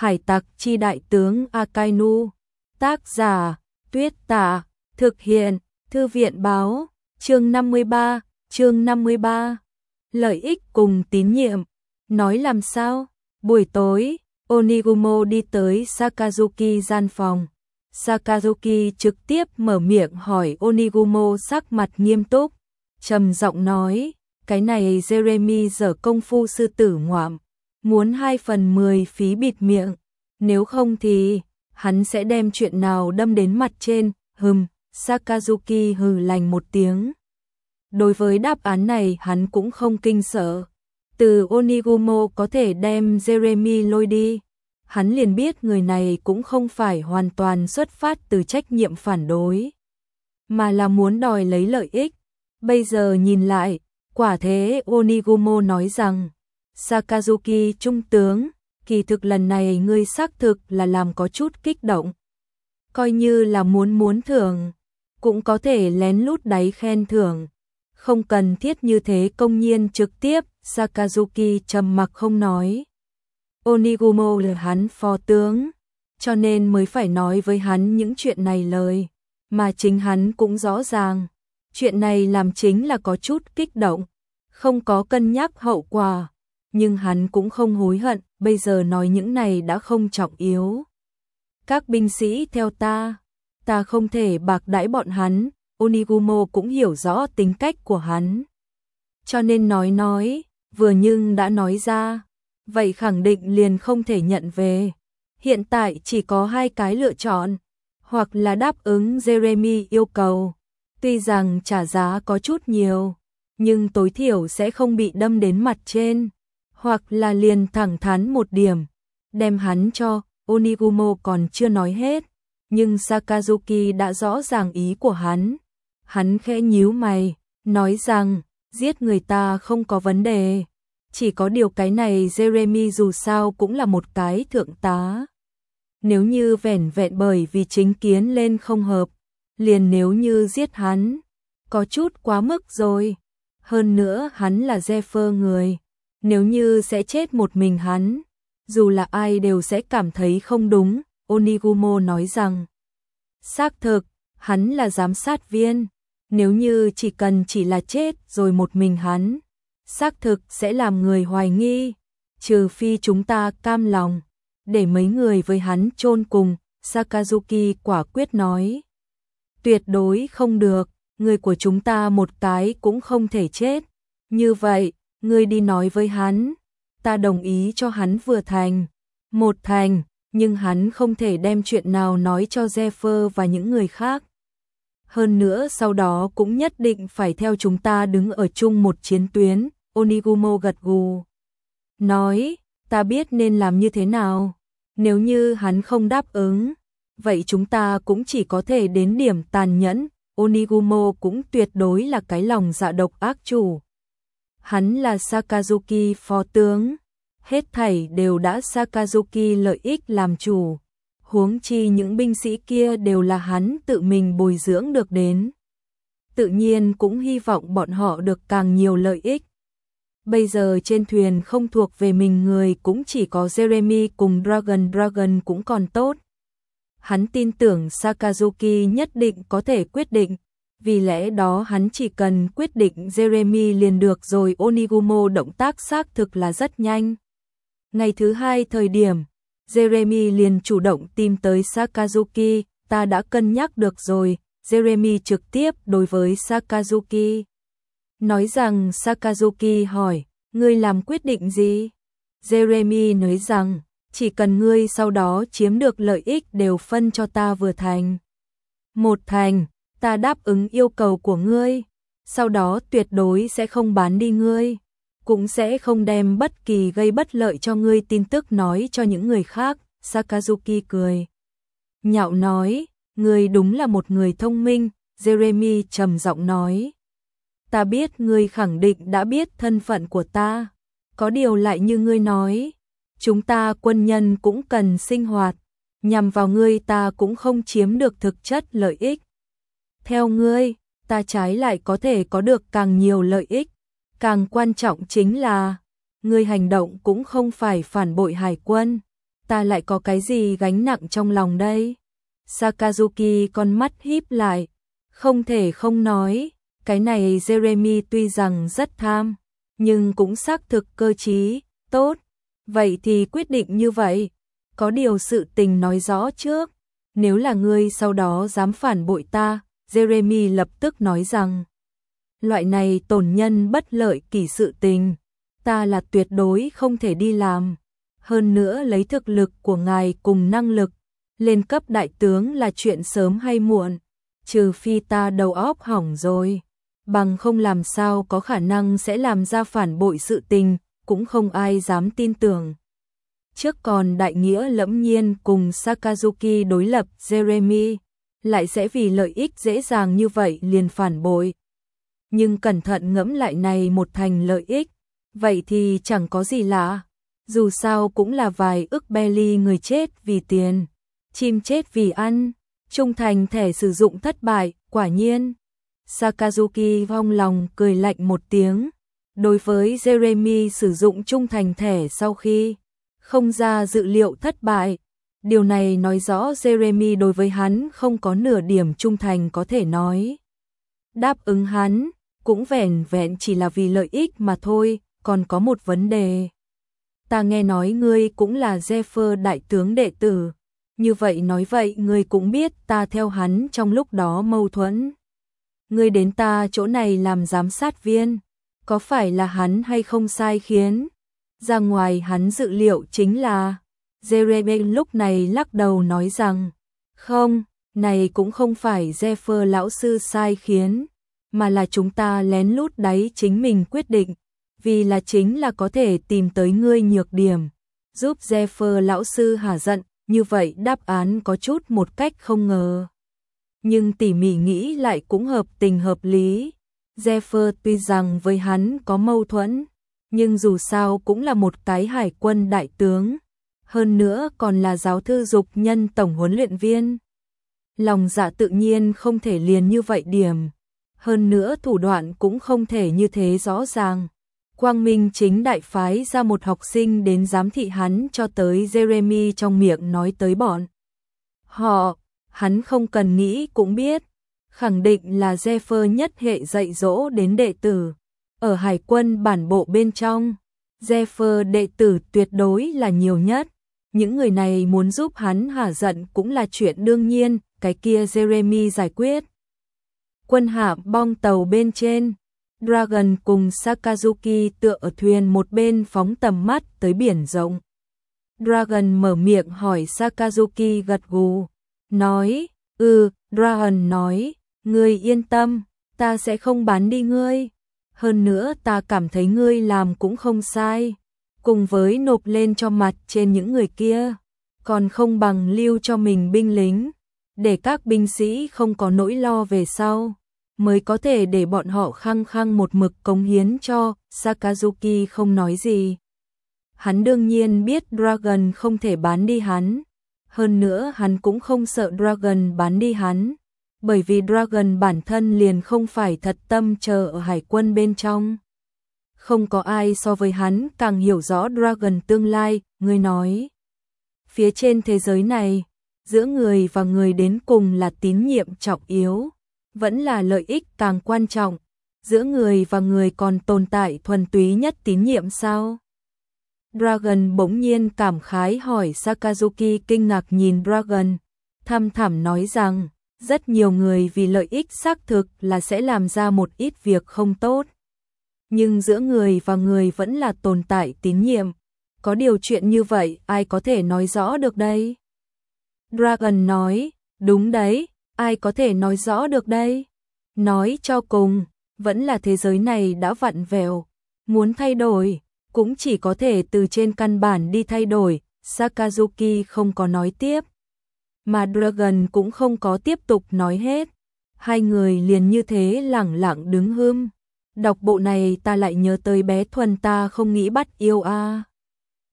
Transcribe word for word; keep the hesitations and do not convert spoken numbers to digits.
Hải tặc chi đại tướng Akainu. Tác giả, Tuyết Tả. Thực hiện, Thư viện báo. Chương năm mươi ba, chương năm mươi ba. Lợi ích cùng tín nhiệm. Nói làm sao? Buổi tối, Onigumo đi tới Sakazuki gian phòng. Sakazuki trực tiếp mở miệng hỏi Onigumo sắc mặt nghiêm túc, trầm giọng nói, cái này Jeremy dở công phu sư tử ngoạm, muốn hai phần mười phí bịt miệng, nếu không thì hắn sẽ đem chuyện nào đâm đến mặt trên. Hừm, Sakazuki hừ lạnh một tiếng. Đối với đáp án này hắn cũng không kinh sợ. Từ Onigumo có thể đem Jeremy lôi đi, hắn liền biết người này cũng không phải hoàn toàn xuất phát từ trách nhiệm phản đối, mà là muốn đòi lấy lợi ích. Bây giờ nhìn lại, quả thế Onigumo nói rằng, Sakazuki trung tướng, kỳ thực lần này ngươi xác thực là làm có chút kích động. Coi như là muốn muốn thưởng, cũng có thể lén lút đáy khen thưởng. Không cần thiết như thế công nhiên trực tiếp. Sakazuki trầm mặc không nói. Onigumo là hắn phó tướng, cho nên mới phải nói với hắn những chuyện này lời, mà chính hắn cũng rõ ràng, chuyện này làm chính là có chút kích động, không có cân nhắc hậu quả, nhưng hắn cũng không hối hận, bây giờ nói những này đã không trọng yếu. Các binh sĩ theo ta, ta không thể bạc đãi bọn hắn. Onigumo cũng hiểu rõ tính cách của hắn, cho nên nói nói, vừa nhưng đã nói ra, vậy khẳng định liền không thể nhận về. Hiện tại chỉ có hai cái lựa chọn, hoặc là đáp ứng Jeremy yêu cầu, tuy rằng trả giá có chút nhiều, nhưng tối thiểu sẽ không bị đâm đến mặt trên, hoặc là liền thẳng thắn một điểm, đem hắn cho. Onigumo còn chưa nói hết, nhưng Sakazuki đã rõ ràng ý của hắn. Hắn khẽ nhíu mày, nói rằng, giết người ta không có vấn đề, chỉ có điều cái này Jeremy dù sao cũng là một cái thượng tá. Nếu như vẻn vẹn bởi vì chính kiến lên không hợp, liền nếu như giết hắn, có chút quá mức rồi. Hơn nữa hắn là Zephyr người, nếu như sẽ chết một mình hắn, dù là ai đều sẽ cảm thấy không đúng. Onigumo nói rằng, xác thực, hắn là giám sát viên. Nếu như chỉ cần chỉ là chết rồi một mình hắn, xác thực sẽ làm người hoài nghi, trừ phi chúng ta cam lòng để mấy người với hắn chôn cùng. Sakazuki quả quyết nói, tuyệt đối không được, người của chúng ta một cái cũng không thể chết. Như vậy, ngươi đi nói với hắn, ta đồng ý cho hắn vừa thành, một thành, nhưng hắn không thể đem chuyện nào nói cho Zephyr và những người khác. Hơn nữa sau đó cũng nhất định phải theo chúng ta đứng ở chung một chiến tuyến. Onigumo gật gù, nói, ta biết nên làm như thế nào. Nếu như hắn không đáp ứng, vậy chúng ta cũng chỉ có thể đến điểm tàn nhẫn. Onigumo cũng tuyệt đối là cái lòng dạ độc ác chủ. Hắn là Sakazuki phó tướng, hết thảy đều đã Sakazuki lợi ích làm chủ. Huống chi những binh sĩ kia đều là hắn tự mình bồi dưỡng được đến. Tự nhiên cũng hy vọng bọn họ được càng nhiều lợi ích. Bây giờ trên thuyền không thuộc về mình người cũng chỉ có Jeremy cùng Dragon. Dragon cũng còn tốt. Hắn tin tưởng Sakazuki nhất định có thể quyết định, vì lẽ đó hắn chỉ cần quyết định Jeremy liền được rồi. Onigumo động tác xác thực là rất nhanh. Ngày thứ hai thời điểm, Jeremy liền chủ động tìm tới Sakazuki, ta đã cân nhắc được rồi. Jeremy trực tiếp đối với Sakazuki nói rằng. Sakazuki hỏi, ngươi làm quyết định gì? Jeremy nói rằng, chỉ cần ngươi sau đó chiếm được lợi ích đều phân cho ta vừa thành. Một thành, ta đáp ứng yêu cầu của ngươi, sau đó tuyệt đối sẽ không bán đi ngươi, cũng sẽ không đem bất kỳ gây bất lợi cho ngươi tin tức nói cho những người khác. Sakazuki cười nhạo nói, ngươi đúng là một người thông minh. Jeremy trầm giọng nói, ta biết ngươi khẳng định đã biết thân phận của ta, có điều lại như ngươi nói, chúng ta quân nhân cũng cần sinh hoạt, nhằm vào ngươi ta cũng không chiếm được thực chất lợi ích. Theo ngươi, ta trái lại có thể có được càng nhiều lợi ích. Càng quan trọng chính là, ngươi hành động cũng không phải phản bội hải quân, ta lại có cái gì gánh nặng trong lòng đây? Sakazuki con mắt híp lại, không thể không nói, cái này Jeremy tuy rằng rất tham, nhưng cũng xác thực cơ trí, tốt. Vậy thì quyết định như vậy, có điều sự tình nói rõ trước, nếu là ngươi sau đó dám phản bội ta, Jeremy lập tức nói rằng, loại này tổn nhân bất lợi kỷ sự tình, ta là tuyệt đối không thể đi làm. Hơn nữa lấy thực lực của ngài cùng năng lực, lên cấp đại tướng là chuyện sớm hay muộn, trừ phi ta đầu óc hỏng rồi, bằng không làm sao có khả năng sẽ làm ra phản bội sự tình, cũng không ai dám tin tưởng. Trước còn đại nghĩa lẫm nhiên cùng Sakazuki đối lập, Jeremy lại sẽ vì lợi ích dễ dàng như vậy liền phản bội. Nhưng cẩn thận ngẫm lại này một thành lợi ích, vậy thì chẳng có gì lạ, dù sao cũng là vài ức belly người chết vì tiền, chim chết vì ăn, trung thành thẻ sử dụng thất bại, quả nhiên. Sakazuki vong lòng cười lạnh một tiếng, đối với Jeremy sử dụng trung thành thẻ sau khi không ra dự liệu thất bại, điều này nói rõ Jeremy đối với hắn không có nửa điểm trung thành có thể nói. Đáp ứng hắn, cũng vẻn vẹn chỉ là vì lợi ích mà thôi, còn có một vấn đề. Ta nghe nói ngươi cũng là Zephyr đại tướng đệ tử, như vậy nói vậy ngươi cũng biết ta theo hắn trong lúc đó mâu thuẫn. Ngươi đến ta chỗ này làm giám sát viên, có phải là hắn hay không sai khiến? Ra ngoài hắn dự liệu chính là, Jeremy lúc này lắc đầu nói rằng, không, này cũng không phải Zephyr lão sư sai khiến, mà là chúng ta lén lút đáy chính mình quyết định, vì là chính là có thể tìm tới ngươi nhược điểm, giúp Zephyr lão sư hả giận, như vậy đáp án có chút một cách không ngờ. Nhưng tỉ mỉ nghĩ lại cũng hợp tình hợp lý, Zephyr tuy rằng với hắn có mâu thuẫn, nhưng dù sao cũng là một cái hải quân đại tướng, hơn nữa còn là giáo thư dục nhân tổng huấn luyện viên. Lòng dạ tự nhiên không thể liền như vậy điểm, hơn nữa thủ đoạn cũng không thể như thế rõ ràng. Quang Minh chính đại phái ra một học sinh đến giám thị hắn cho tới Jeremy trong miệng nói tới bọn họ, hắn không cần nghĩ cũng biết, khẳng định là Zephyr nhất hệ dạy dỗ đến đệ tử. Ở hải quân bản bộ bên trong, Zephyr đệ tử tuyệt đối là nhiều nhất, những người này muốn giúp hắn hả giận cũng là chuyện đương nhiên, cái kia Jeremy giải quyết. Quân hạm bong tàu bên trên, Dragon cùng Sakazuki tựa ở thuyền một bên phóng tầm mắt tới biển rộng. Dragon mở miệng hỏi Sakazuki gật gù, nói, ừ, Dragon nói, ngươi yên tâm, ta sẽ không bán đi ngươi. Hơn nữa ta cảm thấy ngươi làm cũng không sai, cùng với nộp lên cho mặt trên những người kia, còn không bằng lưu cho mình binh lính, để các binh sĩ không có nỗi lo về sau, mới có thể để bọn họ khăng khăng một mực cống hiến cho. Sakazuki không nói gì. Hắn đương nhiên biết Dragon không thể bán đi hắn, hơn nữa hắn cũng không sợ Dragon bán đi hắn, bởi vì Dragon bản thân liền không phải thật tâm chờ ở hải quân bên trong. Không có ai so với hắn càng hiểu rõ Dragon tương lai, người nói. Phía trên thế giới này, giữa người và người đến cùng là tín nhiệm trọng yếu, vẫn là lợi ích càng quan trọng, giữa người và người còn tồn tại thuần túy nhất tín nhiệm sao? Dragon bỗng nhiên cảm khái hỏi. Sakazuki kinh ngạc nhìn Dragon, thăm thẳm nói rằng, rất nhiều người vì lợi ích xác thực là sẽ làm ra một ít việc không tốt. Nhưng giữa người và người vẫn là tồn tại tín nhiệm. Có điều chuyện như vậy ai có thể nói rõ được đây? Dragon nói, đúng đấy, ai có thể nói rõ được đây? Nói cho cùng, vẫn là thế giới này đã vặn vẹo, muốn thay đổi, cũng chỉ có thể từ trên căn bản đi thay đổi. Sakazuki không có nói tiếp, mà Dragon cũng không có tiếp tục nói hết. Hai người liền như thế lẳng lặng đứng hưm. Đọc bộ này ta lại nhớ tới bé Thuần ta không nghĩ bắt yêu a.